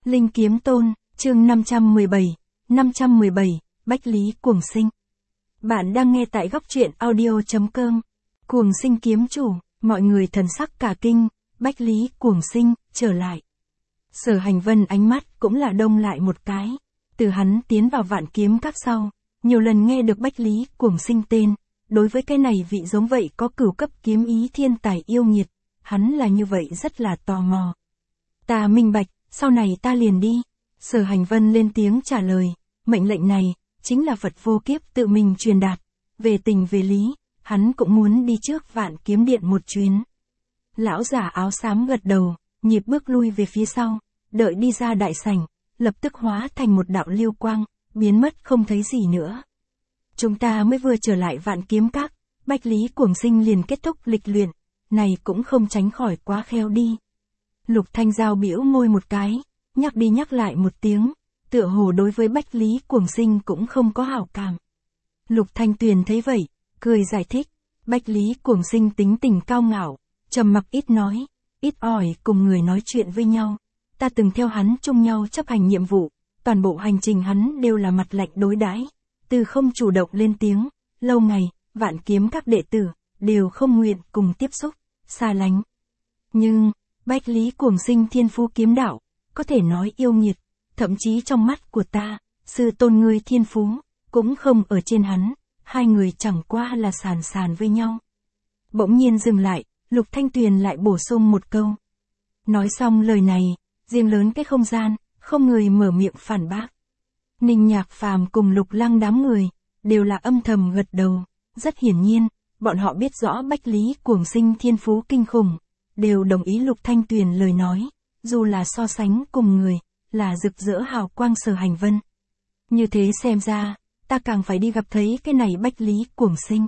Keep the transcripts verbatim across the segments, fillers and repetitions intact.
Linh Kiếm Tôn, chương năm trăm mười bảy, năm trăm mười bảy, Bách Lý Cuồng Sinh. Bạn đang nghe tại góc truyện audio chấm com. Cuồng Sinh kiếm chủ, mọi người thần sắc cả kinh, Bách Lý Cuồng Sinh, trở lại. Sở Hành Vân ánh mắt cũng là đông lại một cái. Từ hắn tiến vào Vạn Kiếm Các sau, nhiều lần nghe được Bách Lý Cuồng Sinh tên, đối với cái này vị giống vậy có cửu cấp kiếm ý thiên tài yêu nghiệt, hắn là như vậy rất là tò mò. Ta minh bạch, sau này ta liền đi. Sở Hành Vân lên tiếng trả lời, mệnh lệnh này, chính là Phật vô kiếp tự mình truyền đạt. Về tình về lý, hắn cũng muốn đi trước Vạn Kiếm Điện một chuyến. Lão giả áo xám gật đầu, nhịp bước lui về phía sau, đợi đi ra đại sảnh, lập tức hóa thành một đạo lưu quang, biến mất không thấy gì nữa. Chúng ta mới vừa trở lại Vạn Kiếm Các, Bách Lý Cuồng Sinh liền kết thúc lịch luyện, này cũng không tránh khỏi quá khéo đi. Lục Thanh Giao bĩu môi một cái, nhắc đi nhắc lại một tiếng, tựa hồ đối với Bách Lý Cuồng Sinh cũng không có hảo cảm. Lục Thanh Tuyền thấy vậy, cười giải thích, Bách Lý Cuồng Sinh tính tình cao ngạo, trầm mặc ít nói, ít ỏi cùng người nói chuyện với nhau. Ta từng theo hắn chung nhau chấp hành nhiệm vụ, toàn bộ hành trình hắn đều là mặt lạnh đối đãi, từ không chủ động lên tiếng, lâu ngày, Vạn Kiếm Các đệ tử đều không nguyện cùng tiếp xúc, xa lánh. Nhưng, Bách Lý Cuồng Sinh thiên phú kiếm đạo, có thể nói yêu nghiệt, thậm chí trong mắt của ta, sư tôn ngươi thiên phú, cũng không ở trên hắn, hai người chẳng qua là sàn sàn với nhau. Bỗng nhiên dừng lại, Lục Thanh Tuyền lại bổ sung một câu. Nói xong lời này, riêng lớn cái không gian, không người mở miệng phản bác. Ninh Nhạc Phàm cùng Lục Lăng đám người, đều là âm thầm gật đầu, rất hiển nhiên, bọn họ biết rõ Bách Lý Cuồng Sinh thiên phú kinh khủng, đều đồng ý Lục Thanh Tuyền lời nói, dù là so sánh cùng người, là rực rỡ hào quang Sở Hành Vân. Như thế xem ra, ta càng phải đi gặp thấy cái này Bách Lý Cuồng Sinh.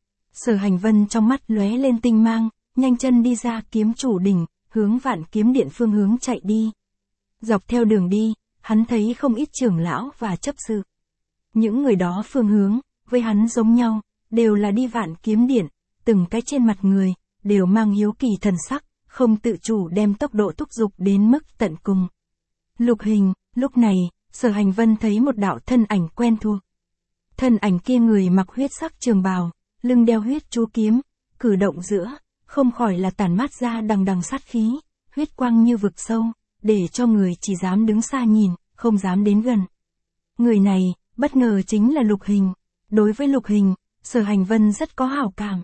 Sở Hành Vân trong mắt lóe lên tinh mang, nhanh chân đi ra kiếm chủ đỉnh, hướng Vạn Kiếm Điện phương hướng chạy đi. Dọc theo đường đi, hắn thấy không ít trưởng lão và chấp sự. Những người đó phương hướng, với hắn giống nhau, đều là đi Vạn Kiếm Điện, từng cái trên mặt người, đều mang hiếu kỳ thần sắc, không tự chủ đem tốc độ thúc giục đến mức tận cùng. Lục Hình, lúc này, Sở Hành Vân thấy một đạo thân ảnh quen thuộc. Thân ảnh kia người mặc huyết sắc trường bào, lưng đeo huyết chú kiếm, cử động giữa, không khỏi là tản mát ra đằng đằng sát khí, huyết quang như vực sâu, để cho người chỉ dám đứng xa nhìn, không dám đến gần. Người này, bất ngờ chính là Lục Hình. Đối với Lục Hình, Sở Hành Vân rất có hảo cảm.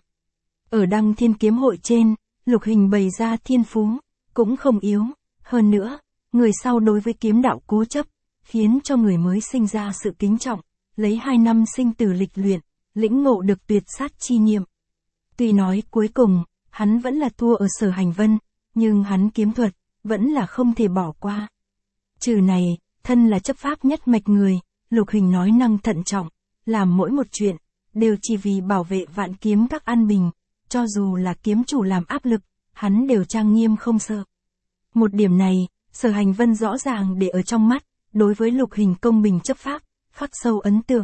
Ở Đăng Thiên Kiếm Hội trên, Lục Hình bày ra thiên phú, cũng không yếu. Hơn nữa, người sau đối với kiếm đạo cố chấp, khiến cho người mới sinh ra sự kính trọng, lấy hai năm sinh tử lịch luyện, lĩnh ngộ được tuyệt sát chi niệm. Tuy nói cuối cùng, hắn vẫn là thua ở Sở Hành Vân, nhưng hắn kiếm thuật, vẫn là không thể bỏ qua. Trừ này, thân là chấp pháp nhất mạch người, Lục Hình nói năng thận trọng, làm mỗi một chuyện, đều chỉ vì bảo vệ Vạn Kiếm Các an bình, cho dù là kiếm chủ làm áp lực, hắn đều trang nghiêm không sợ. Một điểm này, Sở Hành Vân rõ ràng để ở trong mắt, đối với Lục Hình công bình chấp pháp, khắc sâu ấn tượng.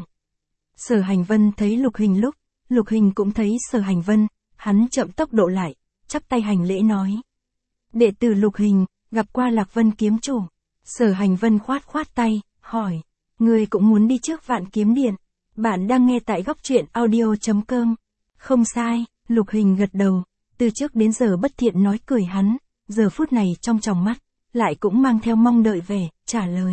Sở Hành Vân thấy Lục Hình lúc, Lục Hình cũng thấy Sở Hành Vân, hắn chậm tốc độ lại, chắp tay hành lễ nói. Đệ tử Lục Hình, gặp qua Lạc Vân kiếm chủ. Sở Hành Vân khoát khoát tay, hỏi, người cũng muốn đi trước Vạn Kiếm Điện. Bạn đang nghe tại góc truyện audio chấm com. Không sai, Lục Hình gật đầu, từ trước đến giờ bất thiện nói cười hắn, giờ phút này trong tròng mắt, lại cũng mang theo mong đợi vẻ, trả lời.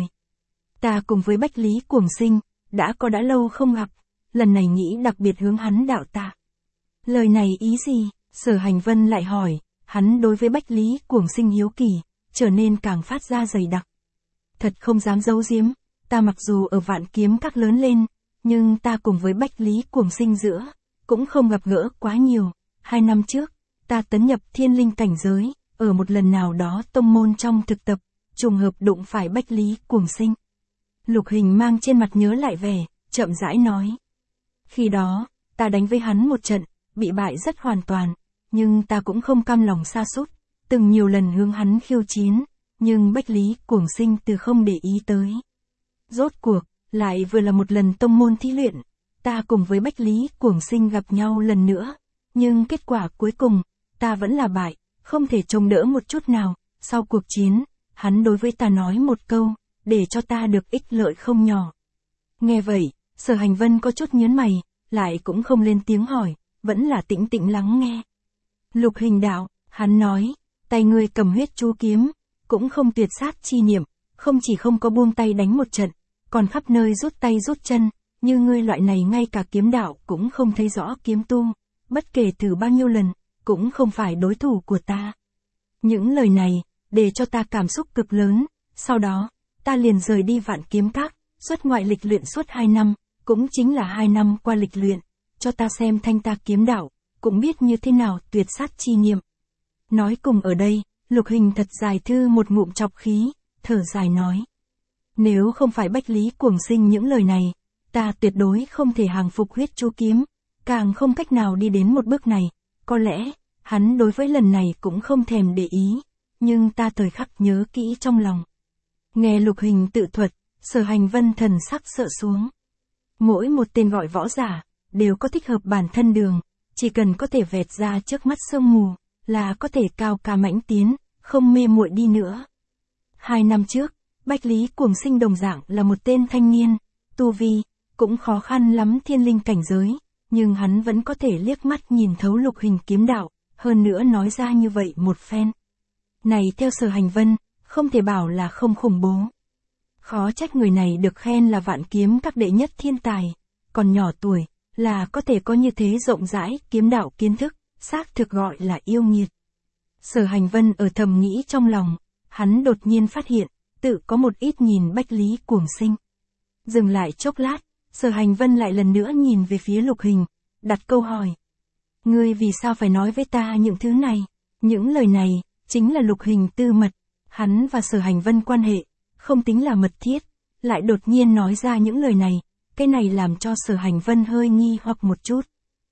Ta cùng với Bách Lý Cuồng Sinh, đã có đã lâu không gặp, lần này nghĩ đặc biệt hướng hắn đạo tạ. Lời này ý gì? Sở Hành Vân lại hỏi, hắn đối với Bách Lý Cuồng Sinh hiếu kỳ, trở nên càng phát ra dày đặc. Thật không dám giấu giếm, ta mặc dù ở Vạn Kiếm Các lớn lên, nhưng ta cùng với Bách Lý Cuồng Sinh giữa, cũng không gặp gỡ quá nhiều. Hai năm trước, ta tấn nhập thiên linh cảnh giới, ở một lần nào đó tông môn trong thực tập, trùng hợp đụng phải Bách Lý Cuồng Sinh. Lục Hình mang trên mặt nhớ lại vẻ, chậm rãi nói. Khi đó, ta đánh với hắn một trận, bị bại rất hoàn toàn, nhưng ta cũng không cam lòng sa sút, từng nhiều lần hướng hắn khiêu chiến, nhưng Bách Lý Cuồng Sinh từ không để ý tới. Rốt cuộc, lại vừa là một lần tông môn thí luyện, ta cùng với Bách Lý Cuồng Sinh gặp nhau lần nữa, nhưng kết quả cuối cùng, ta vẫn là bại, không thể chống đỡ một chút nào. Sau cuộc chiến, hắn đối với ta nói một câu, để cho ta được ích lợi không nhỏ. Nghe vậy, Sở Hành Vân có chút nhớn mày, lại cũng không lên tiếng hỏi, vẫn là tĩnh tĩnh lắng nghe. Lục Hình đạo, hắn nói, tay ngươi cầm huyết chú kiếm, cũng không tuyệt sát chi niệm, không chỉ không có buông tay đánh một trận, còn khắp nơi rút tay rút chân, như ngươi loại này ngay cả kiếm đạo cũng không thấy rõ kiếm tu, bất kể thử bao nhiêu lần, cũng không phải đối thủ của ta. Những lời này, để cho ta cảm xúc cực lớn, sau đó, ta liền rời đi Vạn Kiếm Các, xuất ngoại lịch luyện suốt hai năm, cũng chính là hai năm qua lịch luyện, cho ta xem thanh ta kiếm đạo, cũng biết như thế nào tuyệt sát chi niệm. Nói cùng ở đây, Lục Hình thật dài thư một ngụm chọc khí, thở dài nói. Nếu không phải Bách Lý Cuồng Sinh những lời này, ta tuyệt đối không thể hàng phục huyết chú kiếm, càng không cách nào đi đến một bước này, có lẽ, hắn đối với lần này cũng không thèm để ý, nhưng ta thời khắc nhớ kỹ trong lòng. Nghe Lục Hình tự thuật, Sở Hành Vân thần sắc sợ xuống. Mỗi một tên gọi võ giả, đều có thích hợp bản thân đường, chỉ cần có thể vẹt ra trước mắt sương mù, là có thể cao ca mãnh tiến, không mê muội đi nữa. Hai năm trước, Bách Lý Cuồng Sinh đồng dạng là một tên thanh niên, tu vi, cũng khó khăn lắm thiên linh cảnh giới, nhưng hắn vẫn có thể liếc mắt nhìn thấu Lục Hình kiếm đạo, hơn nữa nói ra như vậy một phen. Này theo Sở Hành Vân, không thể bảo là không khủng bố. Khó trách người này được khen là Vạn Kiếm Các đệ nhất thiên tài, còn nhỏ tuổi, là có thể có như thế rộng rãi kiếm đạo kiến thức, xác thực gọi là yêu nghiệt. Sở Hành Vân ở thầm nghĩ trong lòng, hắn đột nhiên phát hiện, tự có một ít nhìn Bách Lý Cuồng Sinh. Dừng lại chốc lát, Sở Hành Vân lại lần nữa nhìn về phía Lục Hình, đặt câu hỏi. Ngươi vì sao phải nói với ta những thứ này? Những lời này, chính là Lục Hình tư mật, hắn và Sở Hành Vân quan hệ, không tính là mật thiết, lại đột nhiên nói ra những lời này, cái này làm cho Sở Hành Vân hơi nghi hoặc một chút.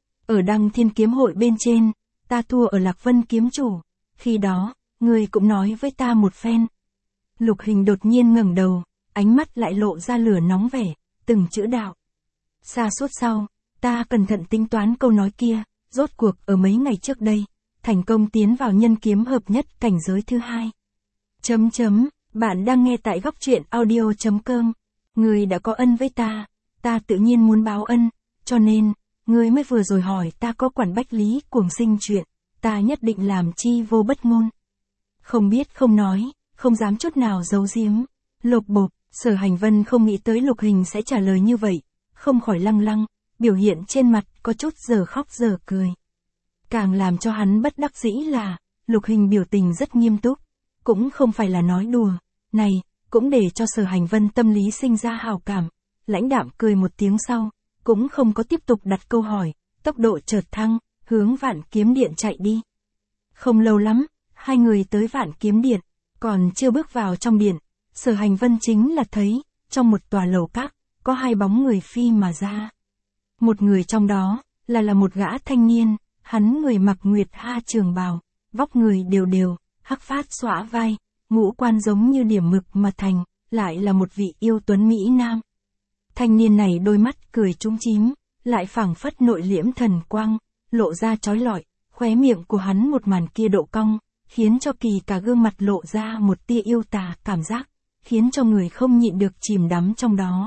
Ở Đăng Thiên Kiếm Hội bên trên, ta thua ở Lạc Vân kiếm chủ, khi đó, ngươi cũng nói với ta một phen. Lục Hình đột nhiên ngẩng đầu, ánh mắt lại lộ ra lửa nóng vẻ, từng chữ đạo. Xa suốt sau, ta cẩn thận tính toán câu nói kia, rốt cuộc ở mấy ngày trước đây, thành công tiến vào nhân kiếm hợp nhất cảnh giới thứ hai. Chấm chấm, bạn đang nghe tại góc truyện audio chấm com. Ngươi đã có ân với ta, ta tự nhiên muốn báo ân, cho nên, ngươi mới vừa rồi hỏi ta có quản Bách Lý Cuồng Sinh chuyện, ta nhất định làm chi vô bất ngôn. Không biết không nói, không dám chút nào giấu giếm. Lột bột, Sở Hành Vân không nghĩ tới Lục Hình sẽ trả lời như vậy, không khỏi lăng lăng, biểu hiện trên mặt có chút giờ khóc giờ cười. Càng làm cho hắn bất đắc dĩ là, Lục Hình biểu tình rất nghiêm túc, cũng không phải là nói đùa, này, cũng để cho Sở Hành Vân tâm lý sinh ra hào cảm, lãnh đạm cười một tiếng sau, cũng không có tiếp tục đặt câu hỏi, tốc độ chợt thăng, hướng Vạn Kiếm Điện chạy đi. Không lâu lắm, hai người tới Vạn Kiếm Điện, còn chưa bước vào trong điện, Sở Hành Vân chính là thấy, trong một tòa lầu các, có hai bóng người phi mà ra. Một người trong đó, là là một gã thanh niên, hắn người mặc nguyệt ha trường bào, vóc người đều đều, hắc phát xõa vai, ngũ quan giống như điểm mực mà thành, lại là một vị yêu tuấn Mỹ Nam. Thanh niên này đôi mắt cười trúng chím, lại phảng phất nội liễm thần quang, lộ ra chói lọi, khóe miệng của hắn một màn kia độ cong, khiến cho kỳ cả gương mặt lộ ra một tia yêu tà cảm giác, khiến cho người không nhịn được chìm đắm trong đó.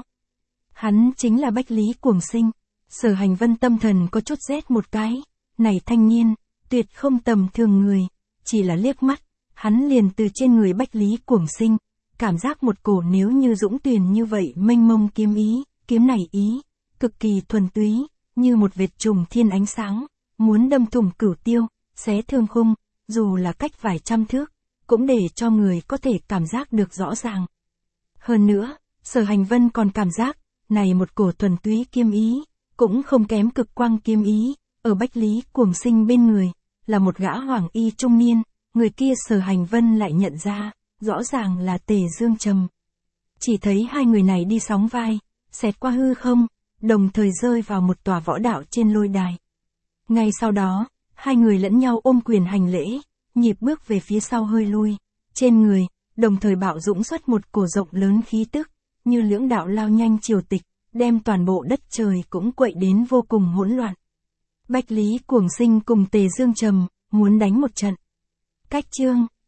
Hắn chính là Bách Lý Cuồng Sinh. Sở Hành Vân tâm thần có chút rét một cái, này thanh niên, tuyệt không tầm thường người, chỉ là liếc mắt, hắn liền từ trên người Bách Lý Cuồng Sinh, cảm giác một cổ nếu như dũng tuyền như vậy mênh mông kiếm ý, kiếm này ý, cực kỳ thuần túy, như một vệt trùng thiên ánh sáng, muốn đâm thủng cửu tiêu, xé thương khung, dù là cách vài trăm thước, cũng để cho người có thể cảm giác được rõ ràng. Hơn nữa, Sở Hành Vân còn cảm giác, này một cổ thuần túy kiếm ý, cũng không kém cực quang kiếm ý, ở Bách Lý Cuồng Sinh bên người, là một gã hoàng y trung niên, người kia Sở Hành Vân lại nhận ra, rõ ràng là Tề Dương Trầm. Chỉ thấy hai người này đi sóng vai, xẹt qua hư không, đồng thời rơi vào một tòa võ đạo trên lôi đài. Ngay sau đó, hai người lẫn nhau ôm quyền hành lễ, nhịp bước về phía sau hơi lui, trên người, đồng thời bạo dũng xuất một cổ rộng lớn khí tức, như lưỡng đạo lao nhanh triều tịch, đem toàn bộ đất trời cũng quậy đến vô cùng hỗn loạn. Bách Lý Cuồng Sinh cùng Tề Dương Trầm, muốn đánh một trận. Cách chương